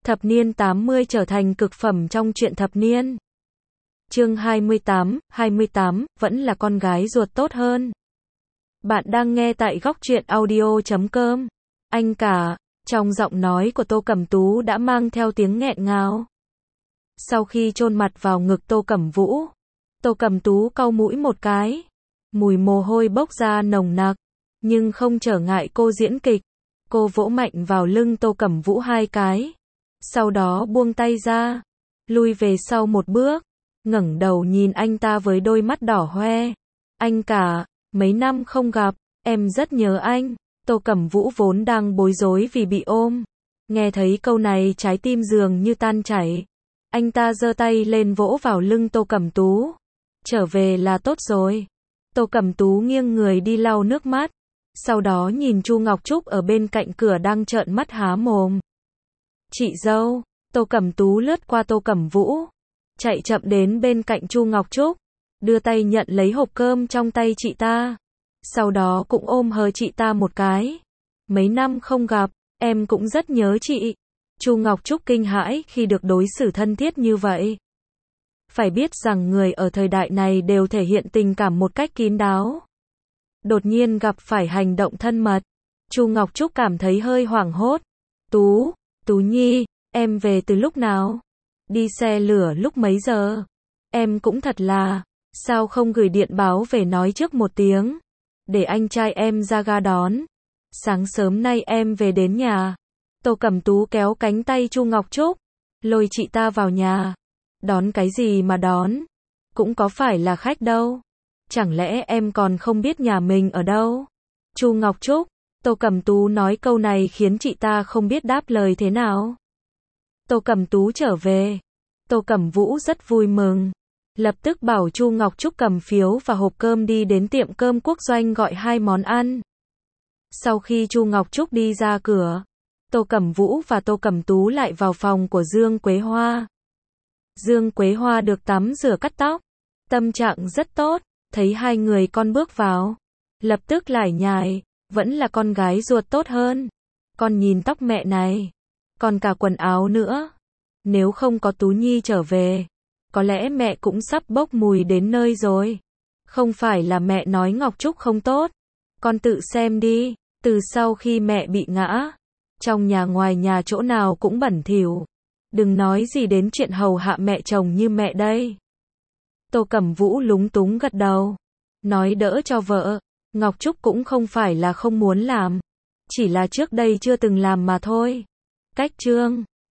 Thập niên 80 trở thành cực phẩm trong truyện thập niên. Chương 28, vẫn là con gái ruột tốt hơn. Bạn đang nghe tại góc truyện audio.com. Anh cả, trong giọng nói của Tô Cẩm Tú đã mang theo tiếng nghẹn ngào. Sau khi chôn mặt vào ngực Tô Cẩm Vũ, Tô Cẩm Tú cau mũi một cái. Mùi mồ hôi bốc ra nồng nặc, nhưng không trở ngại cô diễn kịch. Cô vỗ mạnh vào lưng Tô Cẩm Vũ hai cái. Sau đó buông tay ra, lui về sau một bước, ngẩng đầu nhìn anh ta với đôi mắt đỏ hoe. Anh cả, mấy năm không gặp, em rất nhớ anh. Tô Cẩm Vũ vốn đang bối rối vì bị ôm. Nghe thấy câu này trái tim dường như tan chảy. Anh ta giơ tay lên vỗ vào lưng Tô Cẩm Tú. Trở về là tốt rồi. Tô Cẩm Tú nghiêng người đi lau nước mắt. Sau đó nhìn Chu Ngọc Trúc ở bên cạnh cửa đang trợn mắt há mồm. Chị dâu. Tô Cẩm Tú lướt qua Tô Cẩm Vũ, chạy chậm đến bên cạnh Chu Ngọc Trúc, đưa tay nhận lấy hộp cơm trong tay chị ta. Sau đó cũng ôm hờ chị ta một cái. Mấy năm không gặp, em cũng rất nhớ chị. Chu Ngọc Trúc kinh hãi khi được đối xử thân thiết như vậy. Phải biết rằng người ở thời đại này đều thể hiện tình cảm một cách kín đáo. Đột nhiên gặp phải hành động thân mật, Chu Ngọc Trúc cảm thấy hơi hoảng hốt. Tú Nhi, em về từ lúc nào? Đi xe lửa lúc mấy giờ? Em cũng thật là, sao không gửi điện báo về nói trước một tiếng, để anh trai em ra ga đón. Sáng sớm nay em về đến nhà. Tô Cẩm Tú kéo cánh tay Chu Ngọc Trúc, lôi chị ta vào nhà. Đón cái gì mà đón? Cũng có phải là khách đâu. Chẳng lẽ em còn không biết nhà mình ở đâu? Chu Ngọc Trúc, Tô Cẩm Tú nói câu này khiến chị ta không biết đáp lời thế nào. Tô Cẩm Tú trở về. Tô Cẩm Vũ rất vui mừng. Lập tức bảo Chu Ngọc Trúc cầm phiếu và hộp cơm đi đến tiệm cơm quốc doanh gọi 2 món ăn. Sau khi Chu Ngọc Trúc đi ra cửa, Tô Cẩm Vũ và Tô Cẩm Tú lại vào phòng của Dương Quế Hoa. Dương Quế Hoa được tắm rửa cắt tóc, tâm trạng rất tốt, thấy hai người con bước vào, lập tức lải nhải, vẫn là con gái ruột tốt hơn. Con nhìn tóc mẹ này, còn cả quần áo nữa. Nếu không có Tú Nhi trở về, có lẽ mẹ cũng sắp bốc mùi đến nơi rồi. Không phải là mẹ nói Ngọc Trúc không tốt. Con tự xem đi, từ sau khi mẹ bị ngã, trong nhà ngoài nhà chỗ nào cũng bẩn thỉu. Đừng nói gì đến chuyện hầu hạ mẹ chồng như mẹ đây. Tô Cẩm Vũ lúng túng gật đầu, nói đỡ cho vợ. Ngọc Trúc cũng không phải là không muốn làm, chỉ là trước đây chưa từng làm mà thôi. Cách chương